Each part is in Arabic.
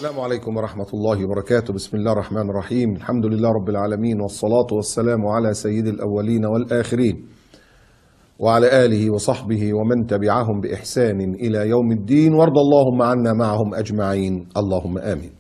السلام عليكم ورحمة الله وبركاته. بسم الله الرحمن الرحيم. الحمد لله رب العالمين، والصلاة والسلام على سيد الأولين والآخرين وعلى آله وصحبه ومن تبعهم بإحسان إلى يوم الدين، وارض اللهم عنا معهم أجمعين، اللهم آمين.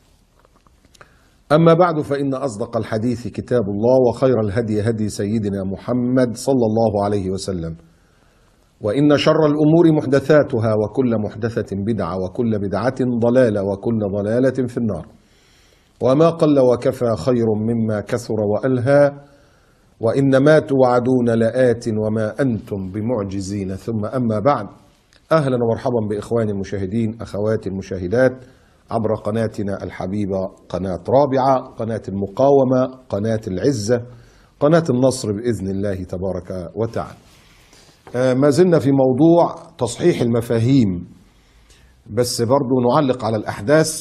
أما بعد، فإن أصدق الحديث كتاب الله، وخير الهدي هدي سيدنا محمد صلى الله عليه وسلم، وإن شر الأمور محدثاتها، وكل محدثة بدعة، وكل بدعة ضلالة، وكل ضلالة في النار. وما قل وكفى خير مما كثر وألهى، وإن ما توعدون لآت وما أنتم بمعجزين. ثم أما بعد، أهلا ومرحبا بإخواني المشاهدين، أخواتي المشاهدات، عبر قناتنا الحبيبة، قناة رابعة، قناة المقاومة، قناة العزة، قناة النصر بإذن الله تبارك وتعالى. ما زلنا في موضوع تصحيح المفاهيم، بس برضو نعلق على الأحداث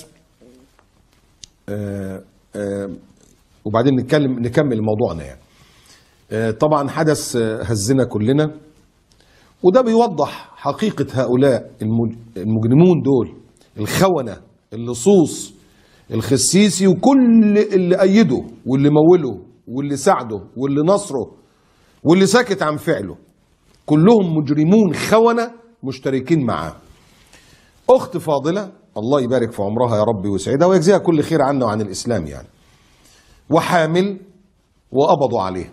وبعدين نكمل موضوعنا. يعني طبعا حدث هزنا كلنا، وده بيوضح حقيقة هؤلاء المجرمون دول، الخونة، اللصوص، الخسيسي، وكل اللي أيده واللي موله واللي ساعده واللي نصره واللي ساكت عن فعله، كلهم مجرمون خونة مشتركين معاه. أخت فاضلة الله يبارك في عمرها يا رب ويسعدها ويجزيها كل خير عنا وعن الإسلام، يعني وحامل وقبضوا عليه.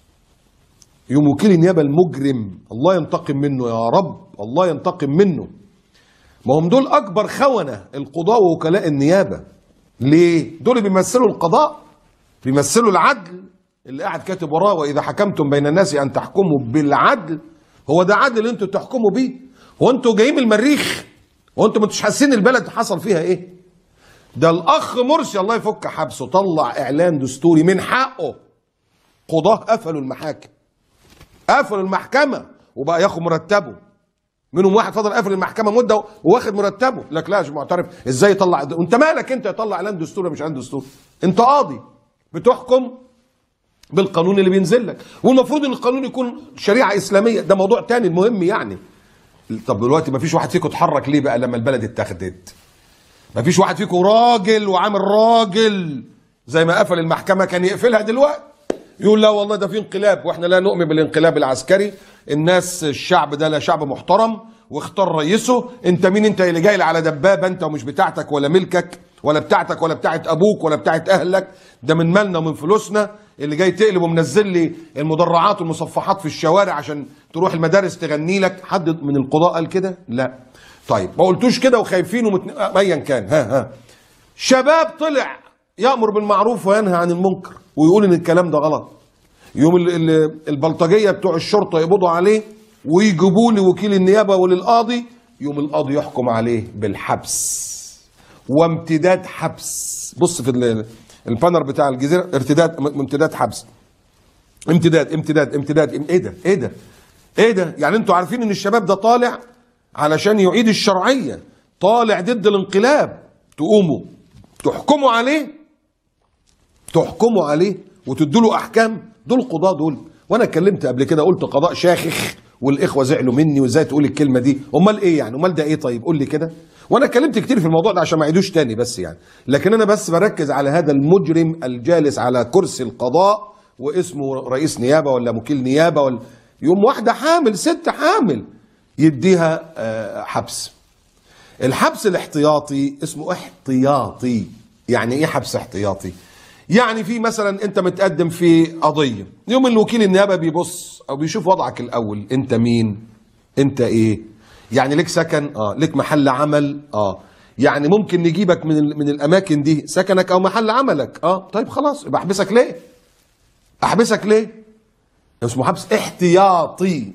يوم وكيل النيابة المجرم الله ينتقم منه يا رب، الله ينتقم منه. ما هم دول أكبر خونة، القضاء ووكلاء النيابة. ليه؟ دول بيمثلوا القضاء، بيمثلوا العدل اللي قاعد كاتب وراه: وإذا حكمتم بين الناس أن تحكموا بالعدل. هو ده عدل اللي انتوا تحكموا بيه؟ هو انتوا جايين من المريخ؟ هو انتوا ما انتوش حاسين البلد حصل فيها ايه؟ ده الأخ مرسي الله يفك حبسه طلع إعلان دستوري من حقه. قضاه قفلوا المحاكم، قفلوا المحكمة وبقى ياخد مرتبه. منهم واحد فضل قافل المحكمة مدة وواخد مرتبه. لك لا، مش معترف. ازاي يطلع؟ وانت مالك انت يطلع اعلان دستوري مش اعلان دستوري؟ انت قاضي بتحكم بالقانون اللي بينزل لك، والمفروض ان القانون يكون شريعة إسلامية. ده موضوع تاني المهم يعني. طب دلوقتي ما فيش واحد فيكم اتحرك ليه بقى لما البلد اتاخدت؟ ما فيش واحد فيكم راجل وعامل راجل زي ما قفل المحكمة كان يقفلها دلوقتي، يقول لا والله ده في انقلاب واحنا لا نؤمن بالانقلاب العسكري، الناس الشعب ده لا شعب محترم واختار رئيسه. انت مين انت اللي جاي على دبابة انت ومش بتاعتك ولا ملكك ولا بتاعتك ولا بتاعت ابوك ولا بتاعت اهلك؟ ده من مالنا ومن فلوسنا، اللي جاي تقلب ومنزل لي المدرعات والمصفحات في الشوارع عشان تروح المدارس تغني لك. حد من القضاء قال كده؟ لا. طيب ما قلتوش كده وخايفين ايا كان. ها شباب طلع يأمر بالمعروف وينهى عن المنكر ويقول ان الكلام ده غلط. يوم البلطجية بتوع الشرطة يقبضوا عليه ويجيبوا لي وكيل النيابة وللقاضي، يوم القاضي يحكم عليه بالحبس وامتداد حبس. بص في البانر بتاع الجزيرة: امتداد حبس، امتداد امتداد امتداد. ايه ده؟ ايه ده؟ ايه ده؟ يعني انتوا عارفين ان الشباب ده طالع علشان يعيد الشرعية، طالع ضد الانقلاب، تقوموا تحكموا عليه، تحكموا عليه وتدوا له احكام؟ دول قضاة دول. وانا اتكلمت قبل كده قلت قضاء شاخخ، والاخوه زعلوا مني وازاي تقول الكلمه دي. امال ايه يعني؟ امال ده ايه؟ طيب قول لي كده. وانا اتكلمت كتير في الموضوع ده عشان ما اعيدوش تاني، بس يعني لكن انا بس بركز على هذا المجرم الجالس على كرسي القضاء واسمه رئيس نيابه ولا وكيل نيابه، ولا يوم واحده حامل، ست حامل، يديها حبس. الحبس الاحتياطي اسمه احتياطي. يعني ايه حبس احتياطي؟ يعني في مثلا انت متقدم في قضيه، يوم الوكيل النيابه بيبص او بيشوف وضعك الاول، انت مين؟ انت ايه؟ يعني لك سكن؟ لك محل عمل؟ يعني ممكن نجيبك من الاماكن دي سكنك او محل عملك؟ طيب خلاص، يبقى احبسك ليه؟ احبسك ليه؟ اسمه حبس احتياطي.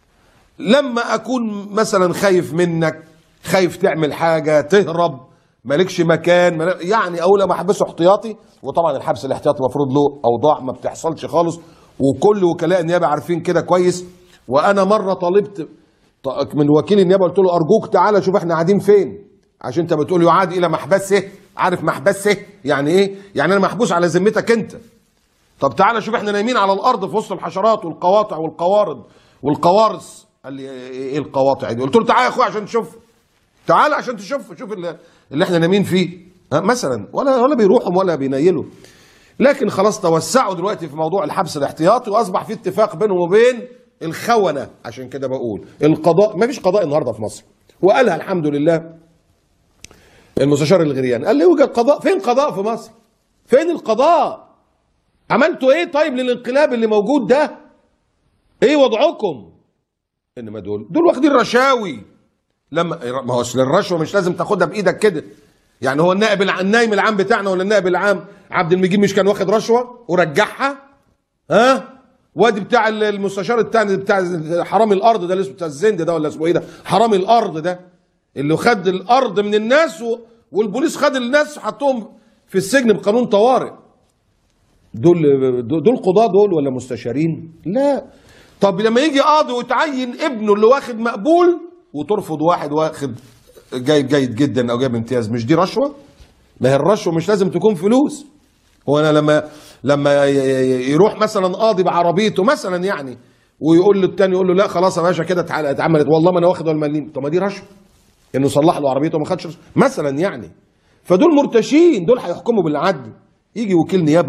لما اكون مثلا خايف منك، خايف تعمل حاجه تهرب، مالكش مكان، يعني اول ما احبسه احتياطي. وطبعا الحبس الاحتياطي المفروض له اوضاع ما بتحصلش خالص، وكل وكلاء النيابه عارفين كده كويس. وانا مره طالبت من وكيل النيابه، قلت له ارجوك تعالى شوف احنا قاعدين فين، عشان انت بتقول يعاد الى محبسه. عارف محبسه يعني ايه؟ يعني انا محبوس على ذمتك انت. طب تعالى شوف احنا نايمين على الارض في وسط الحشرات والقواطع والقوارض والقوارص. قال لي ايه القواطع دي؟ قلت له تعالى يا اخويا عشان تشوف، تعالى عشان تشوف اللي احنا نايمين فيه. مثلا، ولا بيروحوا ولا بينيلوا. لكن خلاص توسعوا دلوقتي في موضوع الحبس الاحتياطي، واصبح في اتفاق بينهم وبين الخونه. عشان كده بقول القضاء، ما فيش قضاء النهارده في مصر، وقالها الحمد لله المستشار الغرياني، قال لي يوجد قضاء. فين قضاء في مصر؟ فين القضاء؟ عملتوا ايه طيب للانقلاب اللي موجود ده؟ ايه وضعكم؟ انما دول واخدين رشاوي. لما ما هو اصل الرشوه مش لازم تاخدها بايدك كده. يعني هو النائب العام بتاعنا ولا النائب العام عبد المجيد مش كان واخد رشوه ورجعها؟ ها؟ وادي بتاع المستشار الثاني بتاع حرامي الارض ده، اللي اسمه بتاع الزند ده ولا اسمه ايه ده؟ حرامي الارض ده اللي خد الارض من الناس والبوليس خد الناس حطهم في السجن بقانون طوارئ. دول قضاة دول ولا مستشارين؟ لا. طب لما يجي قاضي وتعين ابنه اللي واخد مقبول وترفض واحد واخد جيد جدا او جايب امتياز، مش دي رشوه؟ ما هي الرشوه مش لازم تكون فلوس. هو انا لما يروح مثلا قاضي بعربيته مثلا يعني ويقول له الثاني، يقول له لا خلاص يا باشا كده اتعملت، والله ما انا واخد ولا مليم. طب ما دي رشوه انه صلح له عربيته وما خدش مثلا يعني. فدول مرتشين، دول هيحكموا بالعدل. يجي وكيل نيابه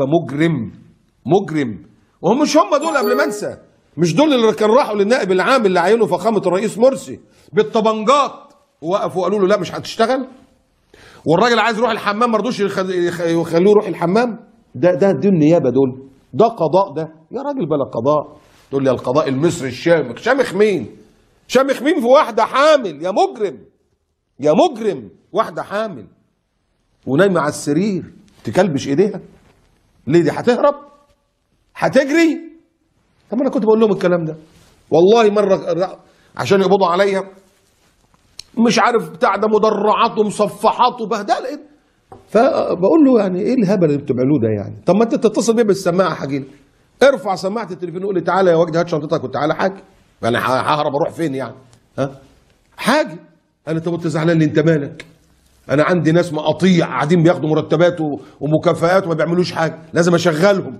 مجرم وهم مش هم دول. قبل ما انسى، مش دول اللي كانوا راحوا للنائب العام اللي عينه فخامه الرئيس مرسي بالطبنجات ووقفوا وقالوا له لا مش هتشتغل، والراجل عايز يروح الحمام ما رضوش يخلوه يروح الحمام. دي النيابه دول؟ ده قضاء ده؟ يا راجل بلا قضاء. تقول لي القضاء المصري الشامخ. شامخ مين؟ شامخ مين في واحده حامل؟ يا مجرم واحده حامل ونايمه على السرير تكلبش ايديها ليه؟ دي هتهرب؟ هتجري؟ طب انا كنت بقول لهم الكلام ده والله مره عشان يقبضوا عليا، مش عارف بتاع ده مدرعات ومصفحات وبهدله. فبقول له يعني ايه الهبل اللي بتعملوه ده يعني؟ طب ما انت تتصل بيه بالسماعه حاجي لي، ارفع سماعه التليفون وقول لي تعالى يا وجدي هات شنطتك وتعالى حاجه. يعني ههرب اروح فين يعني؟ ها؟ حاجه. انا طب انت زعلان ليه؟ انت مالك؟ انا عندي ناس مقاطيع قاعدين بياخدوا مرتبات ومكافآت وما بيعملوش حاجه، لازم اشغلهم.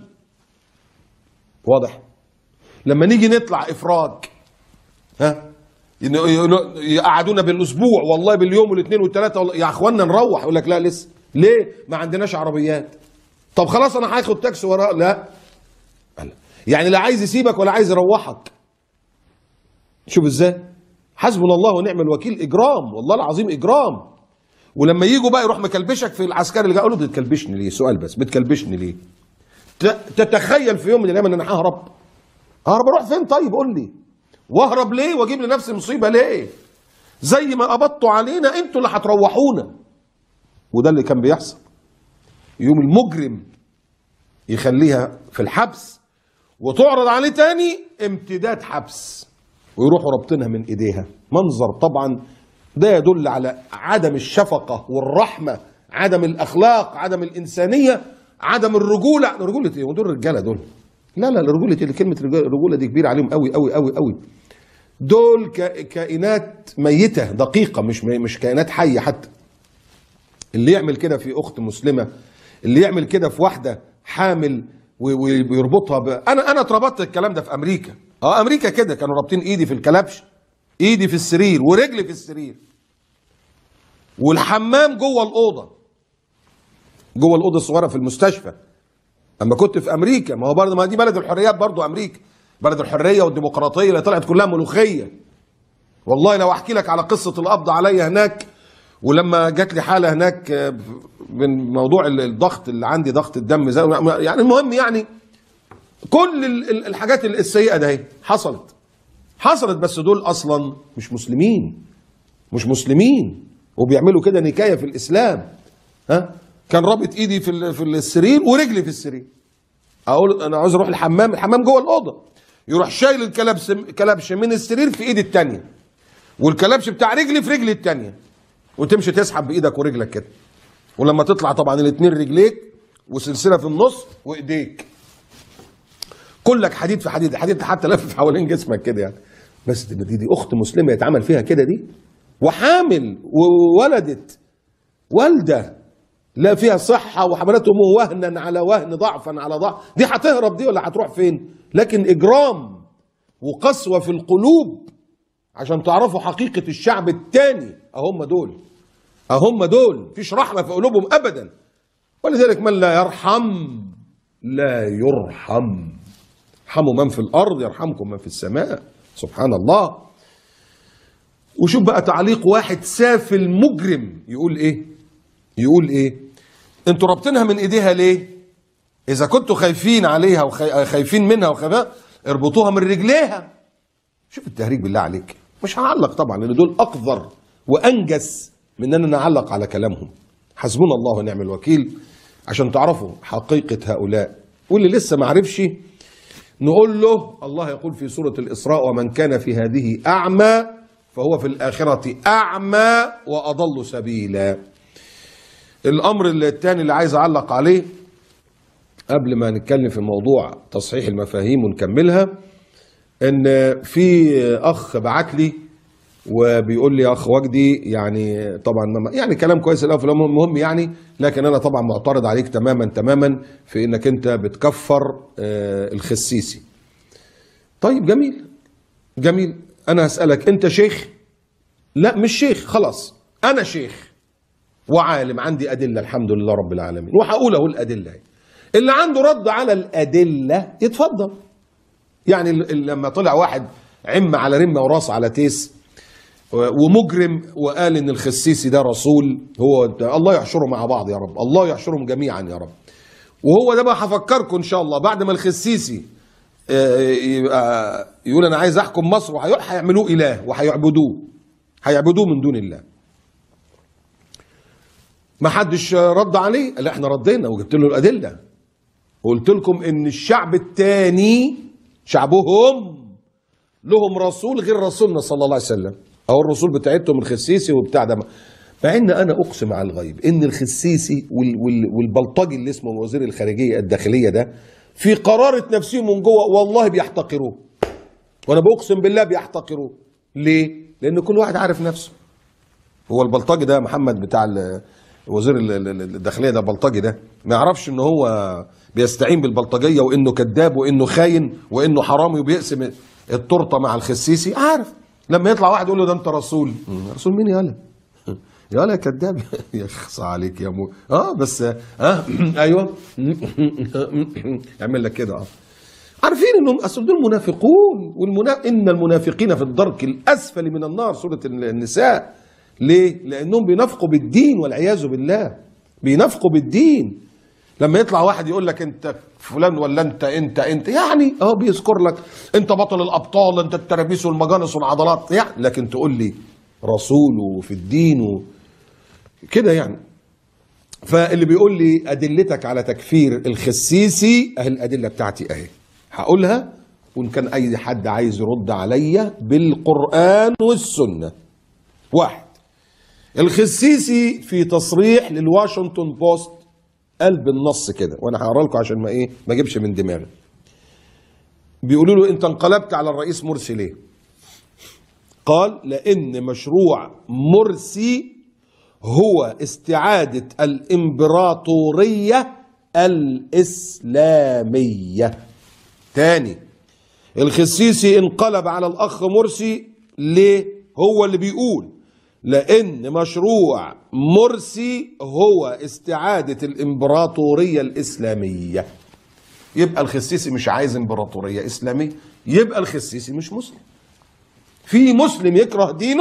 واضح؟ لما نيجي نطلع افراج، ها، يقعدونا بالاسبوع والله باليوم والاثنين والثلاثه، يا اخوانا نروح. يقول لك لا لسه. ليه؟ ما عندناش عربيات. طب خلاص انا هاخد تاكسي وراه. لا، يعني لا عايز يسيبك ولا عايز يروحك. شوف ازاي؟ حسبنا الله ونعم الوكيل. اجرام والله العظيم، اجرام. ولما يجوا بقى يروح مكلبشك في العسكري اللي جاي، اقول له بتكلبشني ليه؟ سؤال بس، بتكلبشني ليه؟ تتخيل في يوم من الايام ان انا ههرب اروح فين؟ طيب قول لي. واهرب ليه واجيب لنفسي مصيبه ليه؟ زي ما قبضتوا علينا انتوا اللي هتروحونا. وده اللي كان بيحصل. يوم المجرم يخليها في الحبس وتعرض عليه تاني امتداد حبس ويروحوا رابطينها من ايديها. منظر طبعا ده يدل على عدم الشفقه والرحمه، عدم الاخلاق، عدم الانسانيه، عدم الرجوله. رجوله ايه؟ ودول الرجاله دول؟ لا رجوله اللي كلمه رجوله دي كبيره عليهم قوي قوي قوي قوي. دول كائنات ميته دقيقه، مش كائنات حيه حتى. اللي يعمل كده في اخت مسلمه، اللي يعمل كده في واحده حامل ويربطها انا اتربطت الكلام ده في امريكا. امريكا كده كانوا رابطين ايدي في الكلبش، ايدي في السرير ورجلي في السرير، والحمام جوه الاوضه الصغيره في المستشفى. اما كنت في امريكا، ما هو برضه ما دي بلد الحريات برضه امريكا، بلد الحريه والديمقراطيه اللي طلعت كلها ملوخيه. والله لو احكي لك على قصه القبض عليا هناك، ولما جات لي حاله هناك من موضوع الضغط اللي عندي، ضغط الدم زي يعني. المهم يعني كل الحاجات السيئه ده حصلت، بس دول اصلا مش مسلمين وبيعملوا كده نكايه في الاسلام. ها؟ كان رابط ايدي في السرير ورجلي في السرير. اقول انا عاوز اروح الحمام جوه الاوضه، يروح شايل الكلبش من السرير في ايدي الثانيه، والكلبش بتاع رجلي في رجلي الثانيه، وتمشي تسحب بايدك ورجلك كده. ولما تطلع طبعا الاثنين رجليك وسلسله في النص وايديك كلك حديد في حديد حتى لف حوالين جسمك كده يعني. بس دي اخت مسلمه يتعمل فيها كده دي، وحامل وولدت والده لا فيها صحه وحملته وهنا على وهن، ضعفا على ضعف. دي هتهرب دي ولا هتروح فين؟ لكن اجرام وقسوه في القلوب عشان تعرفوا حقيقه الشعب الثاني. هم دول أهم دول مفيش رحمة في قلوبهم أبدا. ولذلك من لا يرحم لا يرحم. ارحموا من في الأرض يرحمكم من في السماء. سبحان الله. وشوف بقى تعليق واحد سافل مجرم يقول ايه؟ يقول ايه؟ انتوا رابطينها من ايديها ليه؟ اذا كنتوا خايفين عليها وخايفين منها وخايفين اربطوها من رجليها. شوف التهريج بالله عليك. مش هعلق طبعا لان دول اقذر وانجس من اننا نعلق على كلامهم. حسبنا الله ونعم الوكيل. عشان تعرفوا حقيقة هؤلاء، واللي لسه ما عرفش نقول له الله يقول في سورة الإسراء: ومن كان في هذه أعمى فهو في الآخرة أعمى وأضل سبيلا. الأمر الثاني اللي عايز أعلق عليه قبل ما نتكلم في موضوع تصحيح المفاهيم ونكملها، إن في أخ بعت لي وبيقول لي يا أخ وجدي، يعني طبعا يعني كلام كويس الأول مهم يعني، لكن أنا طبعا معترض عليك تماما في إنك أنت بتكفر الخسيسي. طيب جميل. أنا هسألك أنت شيخ؟ لا مش شيخ، خلاص أنا شيخ وعالم عندي أدلة الحمد لله رب العالمين، وهقول أهو الأدلة. اللي عنده رد على الأدلة يتفضل. يعني لما طلع واحد عم على رمة وراس على تيس ومجرم وقال إن الخسيسي ده رسول، هو الله يحشره مع بعض يا رب، الله يحشرهم جميعا يا رب. وهو ده بقى هفكركم إن شاء الله بعد ما الخسيسي يقول أنا عايز أحكم مصر هيعملوه إله هيعبدوه من دون الله. ما حدش رد عليه. لا احنا ردينا وجبت له الأدلة وقلت لكم إن الشعب التاني شعبهم لهم رسول غير رسولنا صلى الله عليه وسلم، أو الرسول بتاعتهم الخسيسي وبتاع ده. مع إن أنا أقسم على الغيب إن الخسيسي والبلطجي اللي اسمه وزير الخارجية الداخلية ده في قرارة نفسهم من جوه والله بيحتقروه. وأنا بقسم بالله بيحتقروه. ليه؟ لأن كل واحد عارف نفسه. هو البلطجي ده محمد بتاع وزير الداخلية ده، البلطجي ده ما يعرفش إن هو بيستعين بالبلطجية وإنه كذاب وإنه خاين وإنه حرامي وبيقسم التورته مع الخسيسي؟ عارف. لما يطلع واحد يقول له ده انت رسول. رسول مين يالا؟ يالا كذاب. يا اخصى عليك يا مو. بس ايوه يعمل لك كده. عارفين انهم اصل دول منافقون، ان المنافقين في الدرك الاسفل من النار، سوره النساء. ليه؟ لانهم بينافقوا بالدين والعياذ بالله. بينافقوا بالدين. لما يطلع واحد يقول لك انت فلان ولا انت يعني بيذكر لك انت بطل الابطال، انت الترابيس والمجانس والعضلات يعني، لكن تقول لي رسول وفي الدين كده يعني. فاللي بيقول لي ادلتك على تكفير الخسيسي اهي الادله بتاعتي اهي هقولها، وان كان اي حد عايز يرد عليا بالقران والسنه. واحد، الخسيسي في تصريح للواشنطن بوست قلب النص كده، وانا هقرا لكم عشان ما اجيبش من دماغي. بيقولوا له انت انقلبت على الرئيس مرسي ليه؟ قال لان مشروع مرسي هو استعادة الامبراطورية الاسلامية. تاني، الخسيسي انقلب على الاخ مرسي ليه؟ هو اللي بيقول لأن مشروع مرسي هو استعادة الإمبراطورية الإسلامية. يبقى الخسيسي مش عايز إمبراطورية إسلامية، يبقى الخسيسي مش مسلم. في مسلم يكره دينه؟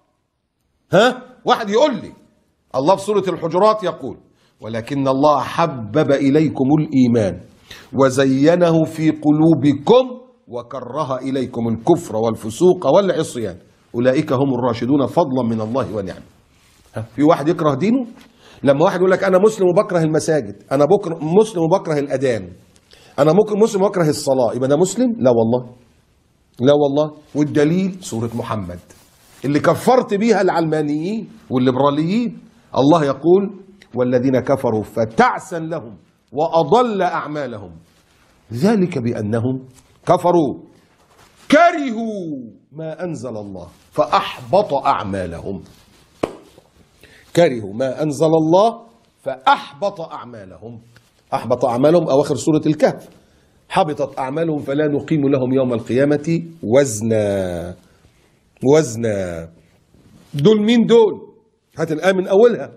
واحد يقول لي الله في سورة الحجرات يقول ولكن الله حبب إليكم الإيمان وزينه في قلوبكم وكره إليكم الكفر والفسوق والعصيان أولئك هم الراشدون فضلا من الله ونعمه. في واحد يكره دينه؟ لما واحد يقول لك أنا مسلم وبكره المساجد، أنا مسلم وبكره الأذان، أنا ممكن مسلم وبكره الصلاة، يبقى ده مسلم؟ لا والله. والدليل سورة محمد اللي كفرت بيها العلمانيين والليبراليين. الله يقول والذين كفروا فتعسا لهم وأضل أعمالهم ذلك بأنهم كفروا كرهوا ما أنزل الله فأحبط أعمالهم. كرهوا ما أنزل الله فأحبط أعمالهم. أحبط أعمالهم أواخر سورة الكهف. حبطت أعمالهم فلا نقيم لهم يوم القيامة وزنا. دول مين دول؟ هات الآية من أولها.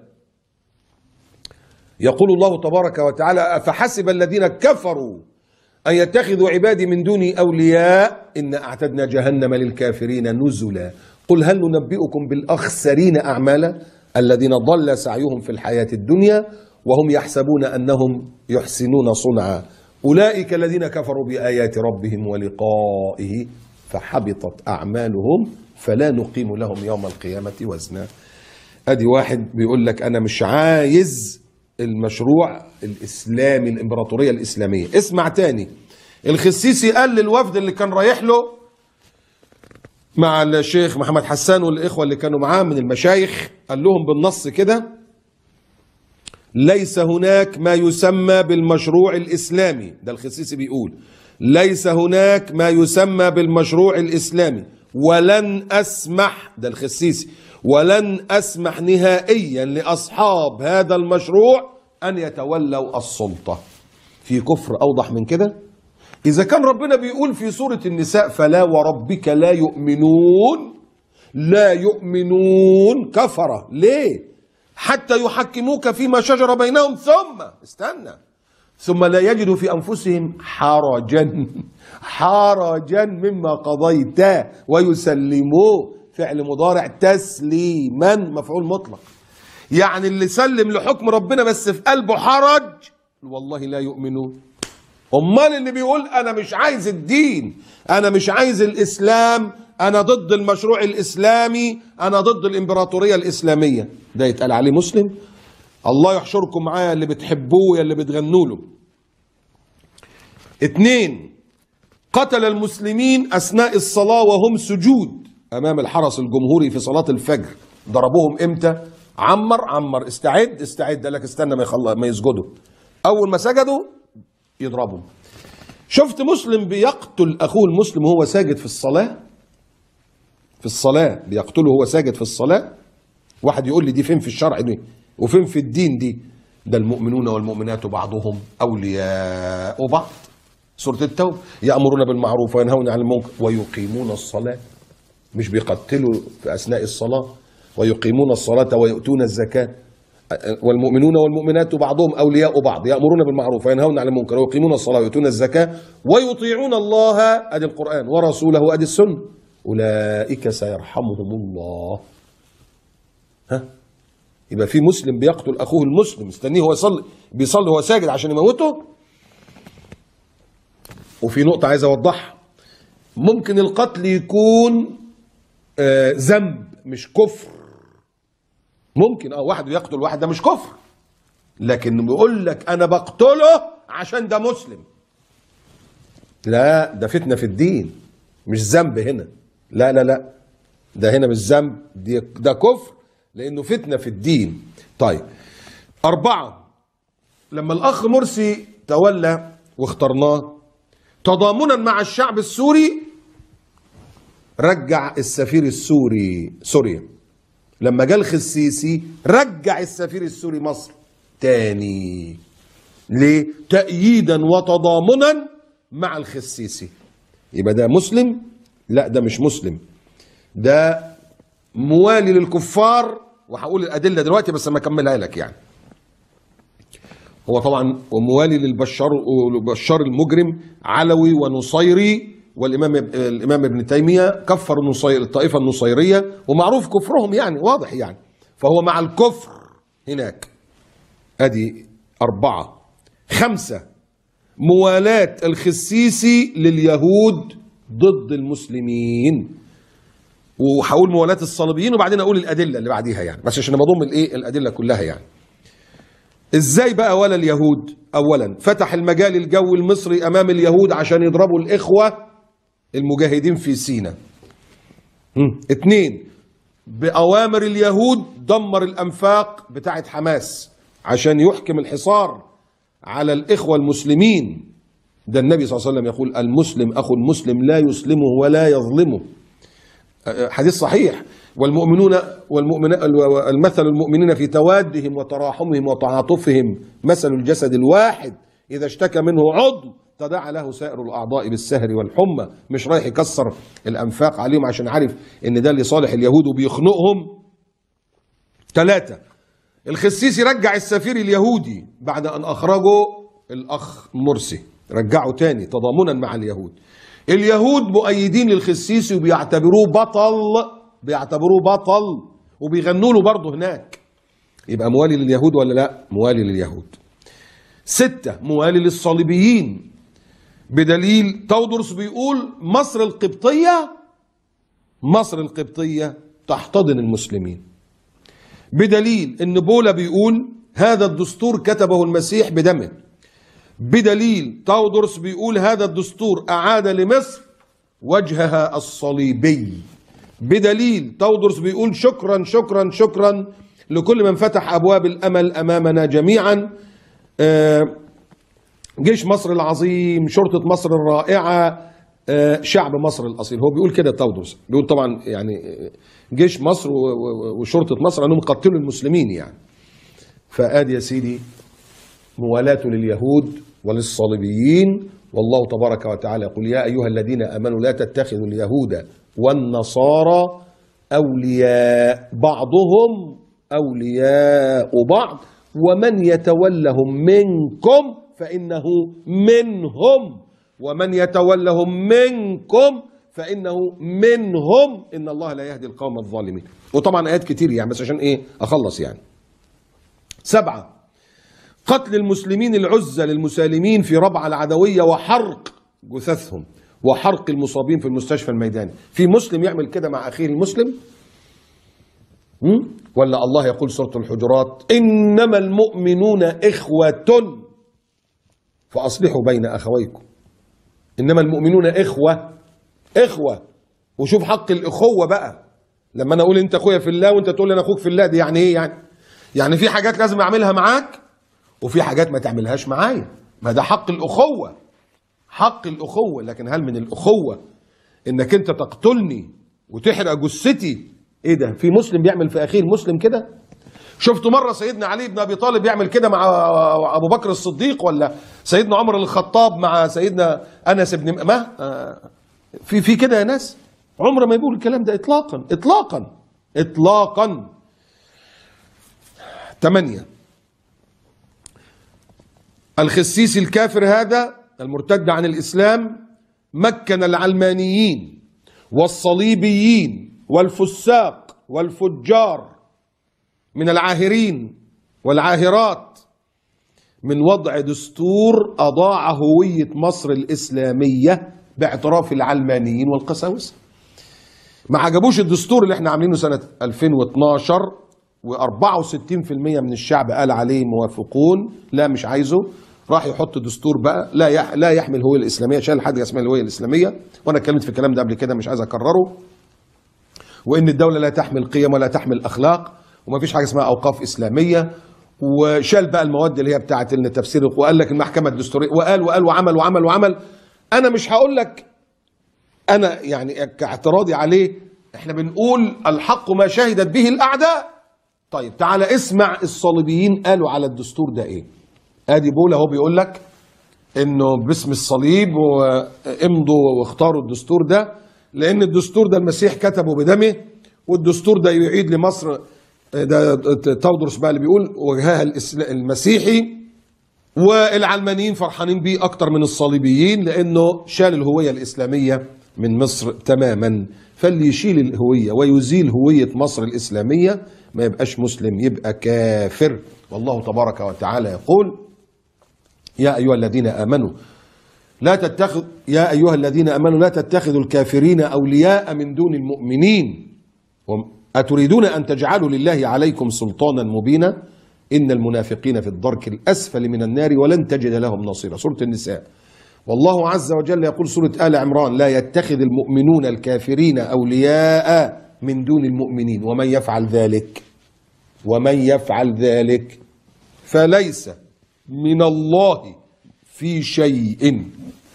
يقول الله تبارك وتعالى: أفحسب الذين كفروا أن يتخذوا عبادي من دوني أولياء إنا أعتدنا جهنم للكافرين نزلا قل هل ننبئكم بالأخسرين أعمالا الذين ضل سعيهم في الحياة الدنيا وهم يحسبون أنهم يحسنون صنعا أولئك الذين كفروا بآيات ربهم ولقائه فحبطت أعمالهم فلا نقيم لهم يوم القيامة وزنا. أدي واحد بيقول لك أنا مش عايز المشروع الإسلامي، الإمبراطورية الإسلامية. اسمع تاني، الخسيسي قال للوفد اللي كان رايح له مع الشيخ محمد حسان والإخوة اللي كانوا معاه من المشايخ، قال لهم بالنص كده: ليس هناك ما يسمى بالمشروع الإسلامي. ده الخسيسي بيقول: ليس هناك ما يسمى بالمشروع الإسلامي ولن أسمح، ده الخسيسي، ولن أسمح نهائيا لأصحاب هذا المشروع أن يتولوا السلطة. في كفر أوضح من كده؟ إذا كان ربنا بيقول في سورة النساء: فلا وربك لا يؤمنون، لا يؤمنون كفرة. ليه؟ حتى يحكموك فيما شجر بينهم ثم لا يجدوا في أنفسهم حرجا مما قضيت ويسلموا، فعل مضارع تسليما مفعول مطلق. يعني اللي سلم لحكم ربنا بس في قلبه حرج والله لا يؤمنون. امال اللي بيقول انا مش عايز الدين، انا مش عايز الاسلام، انا ضد المشروع الاسلامي، انا ضد الامبراطورية الاسلامية، ده يتقال عليه مسلم؟ الله يحشركم معايا اللي بتحبوه يا اللي بتغنوا له. 2، قتل المسلمين اثناء الصلاة وهم سجود امام الحرس الجمهوري في صلاة الفجر. ضربوهم امتى؟ عمر استعد، قال لك استنى ما يسجدوا. اول ما سجدوا يضربوا. شفت مسلم بيقتل اخوه المسلم وهو ساجد في الصلاة؟ في الصلاة بيقتله وهو ساجد في الصلاة؟ واحد يقول لي دي فين في الشرع دي وفين في الدين دي؟ ده المؤمنون والمؤمنات بعضهم اولياء بعض. سورة التوبة: يأمرون بالمعروف وينهون عن المنكر ويقيمون الصلاة. مش بيقتلوا في أثناء الصلاة؟ ويقيمون الصلاة ويؤتون الزكاة. والمؤمنون والمؤمنات بعضهم أولياء بعض يأمرون بالمعروف وينهون عن المنكر ويقيمون الصلاة ويؤتون الزكاة ويطيعون الله، أدي القرآن، ورسوله، أدي السنة، أولئك سيرحمهم الله. ها؟ يبقى في مسلم بيقتل أخوه المسلم، استنيه هو بيصلي هو ساجد عشان يموته. وفي نقطة عايز أوضحها: ممكن القتل يكون ذنب مش كفر. ممكن واحد يقتل واحد، ده مش كفر، لكن بيقول لك انا بقتله عشان ده مسلم، لا ده فتنة في الدين، مش ذنب هنا. لا ده هنا مش ذنب، ده كفر لانه فتنة في الدين. طيب 4، لما الاخ مرسي تولى واخترناه تضامنا مع الشعب السوري رجع السفير السوري سوريا. لما جه الخسيسي رجع السفير السوري مصر تاني. ليه؟ تأييدا وتضامنا مع الخسيسي. يبقى ده مسلم؟ لا ده مش مسلم، ده موالي للكفار. وهقول الأدلة دلوقتي بس ما اكملها لك. يعني هو طبعا موالي للبشار المجرم علوي ونصيري، والإمام ابن تيمية كفر الطائفة النصيرية ومعروف كفرهم يعني واضح يعني، فهو مع الكفر هناك. أدي 4. 5، موالاة الخسيسي لليهود ضد المسلمين. وهقول موالاة الصليبيين وبعدين أقول الأدلة اللي بعديها يعني، بس عشان بضم الأدلة كلها يعني. ازاي بقى ولا اليهود؟ اولا فتح المجال الجوي المصري امام اليهود عشان يضربوا الاخوة المجاهدين في سيناء. 2، باوامر اليهود دمر الانفاق بتاعت حماس عشان يحكم الحصار على الاخوة المسلمين. ده النبي صلى الله عليه وسلم يقول: المسلم اخو المسلم لا يسلمه ولا يظلمه، حديث صحيح. المثل المؤمنين في توادهم وتراحمهم وتعاطفهم مثل الجسد الواحد إذا اشتكى منه عضو تداعى له سائر الأعضاء بالسهر والحمى. مش رايح يكسر الأنفاق عليهم عشان عارف إن ده اللي صالح اليهود وبيخنقهم. 3. الخسيس يرجع السفير اليهودي بعد أن أخرجه الأخ مرسي، رجعه تاني تضامنا مع اليهود. اليهود مؤيدين للخسيسي وبيعتبروه بطل، وبيغنوا له برضه هناك. يبقى موالي لليهود ولا لا؟ موالي لليهود. 6. موالي للصليبيين، بدليل تودرس بيقول مصر القبطية تحتضن المسلمين، بدليل ان بولا بيقول هذا الدستور كتبه المسيح بدمه، بدليل تودرس بيقول هذا الدستور أعاد لمصر وجهها الصليبي، بدليل تودرس بيقول شكرا شكرا شكرا لكل من فتح أبواب الأمل أمامنا جميعا، جيش مصر العظيم، شرطة مصر الرائعة، شعب مصر الأصيل. هو بيقول كده تودرس، بيقول طبعا يعني جيش مصر وشرطة مصر أنهم قتلوا المسلمين يعني. فآدي يا سيدي موالاة لليهود وللصليبيين. والله تبارك وتعالى يقول يا أيها الذين آمنوا لا تتخذوا اليهود والنصارى أولياء، بعضهم أولياء بعض ومن يتولهم منكم فإنه منهم، ومن يتولهم منكم فإنه منهم، إن الله لا يهدي القوم الظالمين. وطبعا آيات كتير يعني، بس عشان إيه أخلص يعني. 7. قتل المسلمين العزة للمسالمين في ربع العدوية وحرق جثثهم وحرق المصابين في المستشفى الميداني. في مسلم يعمل كده مع أخيه المسلم؟ ولا الله يقول سورة الحجرات إنما المؤمنون إخوة فأصلحوا بين أخويكم. إنما المؤمنون إخوة. وشوف حق الإخوة بقى، لما أنا أقول أنت أخويا في الله وأنت تقول لي أنا أخوك في الله، دي يعني إيه يعني في حاجات لازم أعملها معاك وفي حاجات ما تعملهاش معايا، ما ده حق الأخوة، حق الأخوة. لكن هل من الأخوة إنك أنت تقتلني وتحرق جثتي؟ إيه ده؟ في مسلم بيعمل في أخيه المسلم كده؟ شفتوا مرة سيدنا علي بن أبي طالب يعمل كده مع أبو بكر الصديق، ولا سيدنا عمر الخطاب مع سيدنا أنس بن ما في كده يا ناس؟ عمر ما يقول الكلام ده إطلاقا إطلاقا إطلاقا. 8. الخسيسي الكافر هذا المرتد عن الإسلام مكن العلمانيين والصليبيين والفساق والفجار من العاهرين والعاهرات من وضع دستور أضاع هوية مصر الإسلامية باعتراف العلمانيين والقساوسة. ما عجبوش الدستور اللي احنا عاملينه سنة 2012 و64% من الشعب قال عليه موافقون، لا مش عايزه، راح يحط دستور بقى لا يحمل الهوية الإسلامية، شال حاجة اسمها الهوية الإسلامية، وأنا اتكلمت في الكلام ده قبل كده مش عايز أكرره، وإن الدولة لا تحمل قيم ولا تحمل أخلاق وما فيش حاجة اسمها أوقاف إسلامية، وشال بقى المواد اللي هي بتاعة التفسير، وقال لك المحكمة الدستورية، وقال وعمل. أنا مش هقول لك، أنا يعني كاعتراضي عليه احنا بنقول الحق ما شهدت به الأعداء. طيب تعالى اسمع الصليبيين قالوا على الدستور ده ايه. ادي بولا هو بيقول لك انه باسم الصليب وامضوا واختاروا الدستور ده لان الدستور ده المسيح كتبه بدمه، والدستور ده يعيد لمصر، ده تودرس بقى اللي بيقول وجهها المسيحي، والعلمانيين فرحانين بيه اكتر من الصليبيين لانه شال الهوية الاسلامية من مصر تماما. فاللي يشيل الهوية ويزيل هوية مصر الإسلامية ما يبقاش مسلم، يبقى كافر. والله تبارك وتعالى يقول يا أيها الذين آمنوا لا تتخذوا الكافرين أولياء من دون المؤمنين أتريدون أن تجعلوا لله عليكم سلطانا مبينا إن المنافقين في الدرك الأسفل من النار ولن تجد لهم نصيرا. سورة النساء. والله عز وجل يقول سورة آل عمران لا يتخذ المؤمنون الكافرين أولياء من دون المؤمنين ومن يفعل ذلك فليس من الله في شيء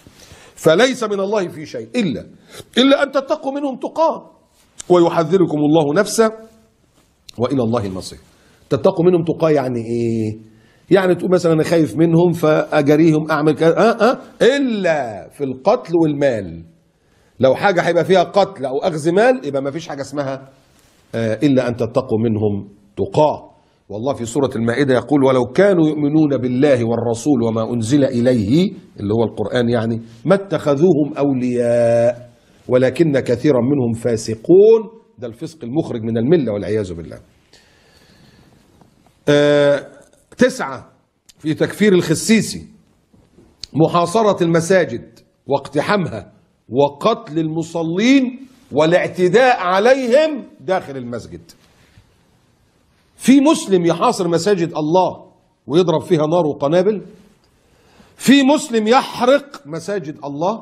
إلا أن تتقوا منهم تقاه ويحذركم الله نفسه وإلى الله المصير. تتقوا منهم تقاه يعني إيه؟ يعني تقول مثلا أنا خايف منهم فأجريهم أعمل كذا إلا في القتل والمال. لو حاجة هيبقى فيها قتل أو أخذ مال يبقى ما فيش حاجة اسمها إلا أن تتقوا منهم تقاه. والله في سورة المائدة يقول ولو كانوا يؤمنون بالله والرسول وما أنزل إليه اللي هو القرآن يعني ما اتخذوهم أولياء ولكن كثيرا منهم فاسقون. ده الفسق المخرج من الملة والعياذ بالله. 9 في تكفير الخسيسي محاصرة المساجد واقتحامها وقتل المصلين والاعتداء عليهم داخل المسجد. في مسلم يحاصر مساجد الله ويضرب فيها نار وقنابل؟ في مسلم يحرق مساجد الله؟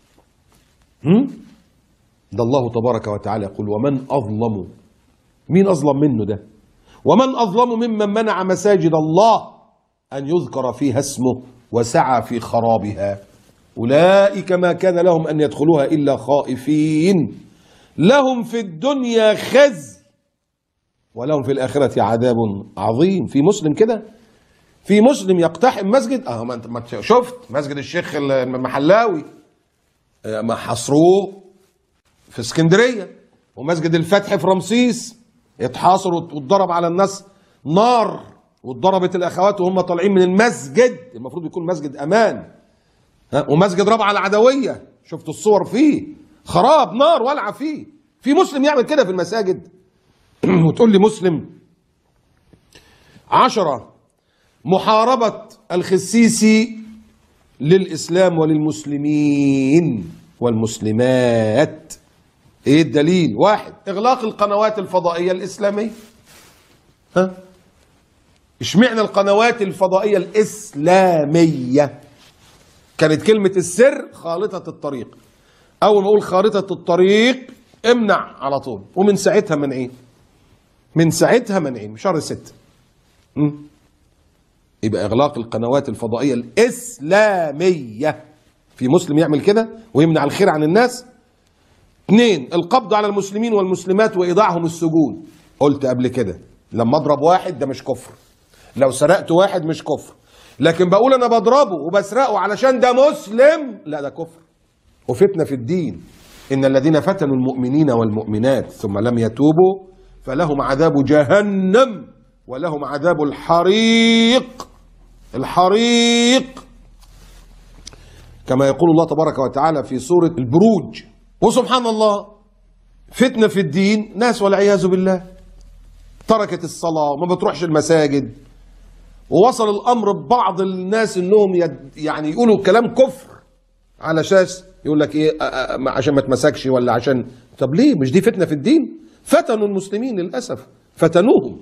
ده الله تبارك وتعالى يقول ومن أظلم، مين أظلم منه ده؟ ومن أظلم ممن منع مساجد الله أن يذكر فيها اسمه وسعى في خرابها أولئك ما كان لهم أن يدخلوها إلا خائفين لهم في الدنيا خزي ولهم في الآخرة عذاب عظيم. في مسلم كده؟ في مسلم يقتحم مسجد؟ ما انت شفت مسجد الشيخ المحلاوي ما حصروه في اسكندرية، ومسجد الفتح في رمسيس اتحاصر واتضرب على الناس نار، واتضربت الاخوات وهم طالعين من المسجد، المفروض يكون مسجد امان. ومسجد رابعه العدويه شفت الصور فيه خراب نار ولعه فيه. في مسلم يعمل كده في المساجد؟ وتقول لي مسلم. 10 محاربة الخسيسي للإسلام وللمسلمين والمسلمات. ايه الدليل؟ 1 اغلاق القنوات الفضائية الإسلامية. اشمعنى القنوات الفضائية الإسلامية؟ كانت كلمة السر خارطة الطريق، أول ما أقول خارطة الطريق امنع على طول، ومن ساعتها منعين، من ساعتها منعين شهر 6. يبقى إغلاق القنوات الفضائية الإسلامية. في مسلم يعمل كده ويمنع الخير عن الناس؟ 2 القبض على المسلمين والمسلمات وإيضاعهم السجون. قلت قبل كده لما أضرب واحد ده مش كفر، لو سرقت واحد مش كفر، لكن بقول أنا بضربه وبسرقه علشان ده مسلم، لا ده كفر وفتنة في الدين. إن الذين فتنوا المؤمنين والمؤمنات ثم لم يتوبوا فلهم عذاب جهنم ولهم عذاب الحريق. الحريق كما يقول الله تبارك وتعالى في سورة البروج. وسبحان الله فتنة في الدين، ناس والعياذ بالله تركت الصلاة وما بتروحش المساجد، ووصل الأمر ببعض الناس إنهم يعني يقولوا كلام كفر على أساس يقول لك إيه عشان ما تمسكش ولا عشان. طب ليه؟ مش دي فتنة في الدين؟ فتنوا المسلمين للأسف، فتنوهم.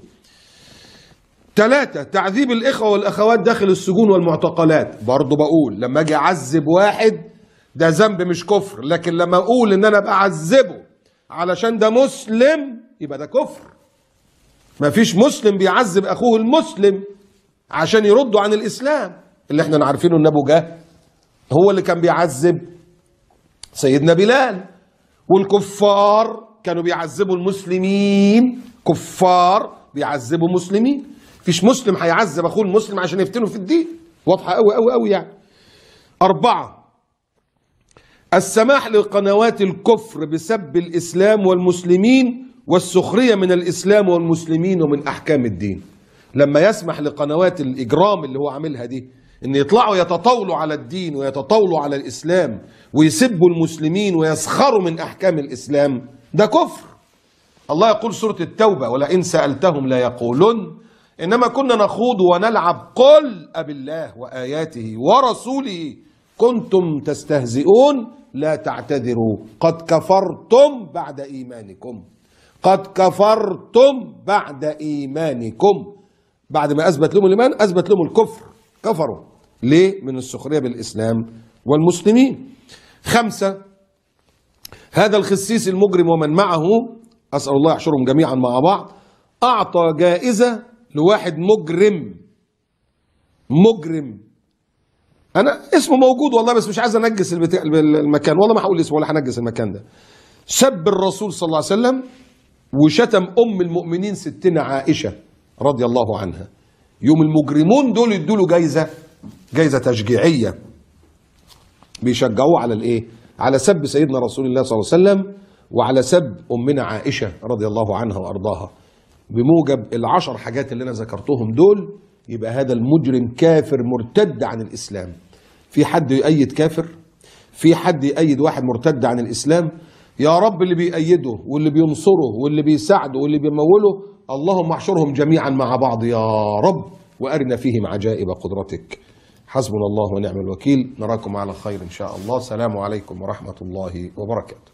3 تعذيب الإخوة والأخوات داخل السجون والمعتقلات. برضو بقول لما أجي أعذب واحد ده ذنب مش كفر، لكن لما أقول إن أنا بعذبه علشان ده مسلم يبقى ده كفر. ما فيش مسلم بيعذب أخوه المسلم عشان يردوا عن الإسلام. اللي احنا عارفينه إن أبو جهل هو اللي كان بيعذب سيدنا بلال، والكفار كانوا بيعذبوا المسلمين، كفار بيعذبوا مسلمين. فيش مسلم هيعذب اخوه المسلم عشان يفتنوا في الدين، واضحه قوي قوي قوي يعني. 4 السماح لقنوات الكفر بسب الاسلام والمسلمين والسخريه من الاسلام والمسلمين ومن احكام الدين. لما يسمح لقنوات الاجرام اللي هو عاملها دي ان يطلعوا يتطاولوا على الدين ويتطاولوا على الاسلام ويسبوا المسلمين ويسخروا من احكام الاسلام، ده كفر. الله يقول سورة التوبة ولئن سألتهم لا يقولن إنما كنا نخوض ونلعب قل أبالله وآياته ورسوله كنتم تستهزئون لا تعتذروا قد كفرتم بعد إيمانكم. قد كفرتم بعد إيمانكم. بعد ما أثبت لهم الإيمان أثبت لهم الكفر، كفروا. ليه؟ من السخرية بالإسلام والمسلمين. 5 هذا الخسيس المجرم ومن معه، أسأل الله يحشرهم جميعا مع بعض، أعطى جائزة لواحد مجرم. مجرم أنا اسمه موجود والله، بس مش عايز أنجس المكان، والله ما هقول اسمه ولا هنجس المكان ده. سب الرسول صلى الله عليه وسلم وشتم أم المؤمنين ستنا عائشة رضي الله عنها. يوم المجرمون دول يدوا له جايزة تشجيعية، بيشجعوه على الإيه؟ على سب سيدنا رسول الله صلى الله عليه وسلم وعلى سب أمنا عائشة رضي الله عنها وأرضاها. بموجب ال10 حاجات اللي انا ذكرتهم دول، يبقى هذا المجرم كافر مرتد عن الاسلام. في حد يؤيد كافر؟ في حد يؤيد واحد مرتد عن الاسلام؟ يا رب اللي بيأيده واللي بينصره واللي بيساعده واللي بيموله، اللهم احشرهم جميعا مع بعض يا رب، وارنا فيهم عجائب قدرتك. حسبنا الله ونعم الوكيل. نراكم على خير ان شاء الله. السلام عليكم ورحمة الله وبركاته.